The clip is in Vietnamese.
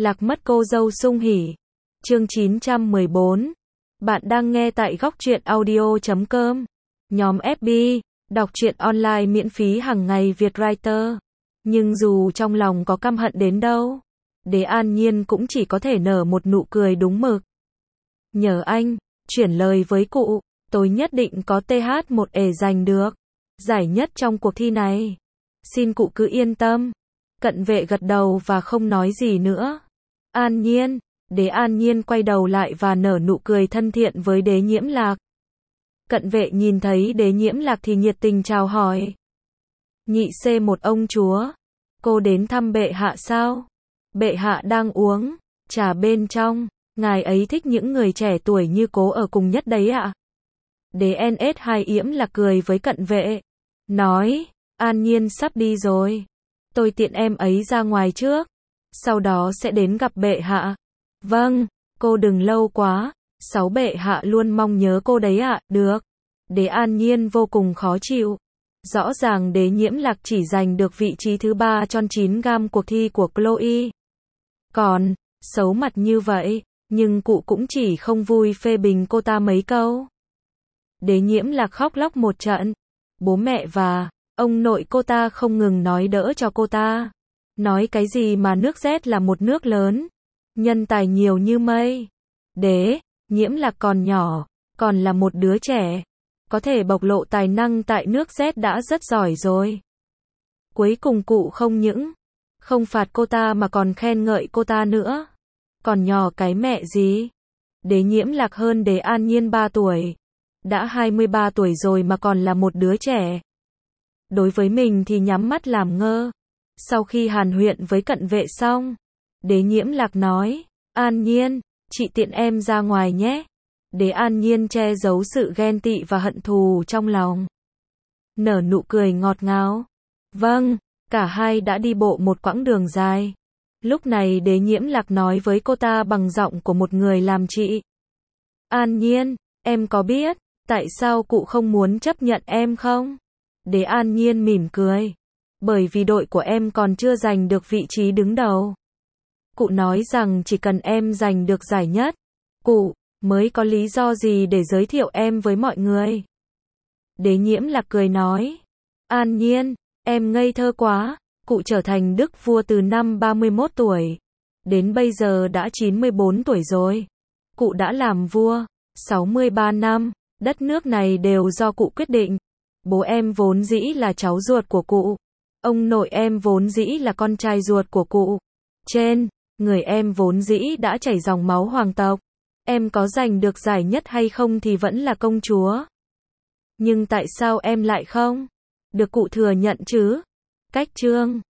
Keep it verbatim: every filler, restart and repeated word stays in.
Lạc mất cô dâu sung hỉ. Chương chín trăm mười bốn. Bạn đang nghe tại góc truyện audio chấm com. Nhóm ép bê, đọc truyện online miễn phí hàng ngày Việt Writer. Nhưng dù trong lòng có căm hận đến đâu, Đế An Nhiên cũng chỉ có thể nở một nụ cười đúng mực. Nhờ anh, chuyển lời với cụ, tôi nhất định có tê hát một ể giành được giải nhất trong cuộc thi này. Xin cụ cứ yên tâm. Cận vệ gật đầu và không nói gì nữa. An Nhiên, Đế An Nhiên quay đầu lại và nở nụ cười thân thiện với Đế Nhiễm Lạc. Cận vệ nhìn thấy Đế Nhiễm Lạc thì nhiệt tình chào hỏi. Nhị xê một ông chúa, cô đến thăm bệ hạ sao? Bệ hạ đang uống trà bên trong, ngài ấy thích những người trẻ tuổi như cố ở cùng nhất đấy ạ. Đế en ét hai Yễm Lạc cười với cận vệ, nói, An Nhiên sắp đi rồi, tôi tiện em ấy ra ngoài trước, sau đó sẽ đến gặp bệ hạ. Vâng, cô đừng lâu quá, sáu bệ hạ luôn mong nhớ cô đấy ạ. Được. Đế An Nhiên vô cùng khó chịu. Rõ ràng Đế Nhiễm Lạc chỉ giành được vị trí thứ ba trong chín gam cuộc thi của Chloe. Còn, xấu mặt như vậy, nhưng cụ cũng chỉ không vui phê bình cô ta mấy câu. Đế Nhiễm Lạc khóc lóc một trận. Bố mẹ và ông nội cô ta không ngừng nói đỡ cho cô ta. Nói cái gì mà nước Z là một nước lớn, nhân tài nhiều như mây. Đế Nhiễm Lạc còn nhỏ, còn là một đứa trẻ, có thể bộc lộ tài năng tại nước Z đã rất giỏi rồi. Cuối cùng cụ không những không phạt cô ta mà còn khen ngợi cô ta nữa. Còn nhỏ cái mẹ gì? Đế Nhiễm Lạc hơn Đế An Nhiên ba tuổi. Đã hai mươi ba tuổi rồi mà còn là một đứa trẻ. Đối với mình thì nhắm mắt làm ngơ. Sau khi hàn huyên với cận vệ xong, Đế Nhiễm Lạc nói, An Nhiên, chị tiện em ra ngoài nhé. Đế An Nhiên che giấu sự ghen tị và hận thù trong lòng. Nở nụ cười ngọt ngào. Vâng, cả hai đã đi bộ một quãng đường dài. Lúc này Đế Nhiễm Lạc nói với cô ta bằng giọng của một người làm chị. An Nhiên, em có biết tại sao cụ không muốn chấp nhận em không? Đế An Nhiên mỉm cười. Bởi vì đội của em còn chưa giành được vị trí đứng đầu. Cụ nói rằng chỉ cần em giành được giải nhất, cụ mới có lý do gì để giới thiệu em với mọi người. Đế Nhiễm Lạc cười nói, An Nhiên, em ngây thơ quá, cụ trở thành đức vua từ năm ba mươi mốt tuổi, đến bây giờ đã chín mươi bốn tuổi rồi. Cụ đã làm vua sáu mươi ba năm, đất nước này đều do cụ quyết định. Bố em vốn dĩ là cháu ruột của cụ. Ông nội em vốn dĩ là con trai ruột của cụ. Trên người em vốn dĩ đã chảy dòng máu hoàng tộc. Em có giành được giải nhất hay không thì vẫn là công chúa. Nhưng tại sao em lại không được cụ thừa nhận chứ? Cách chương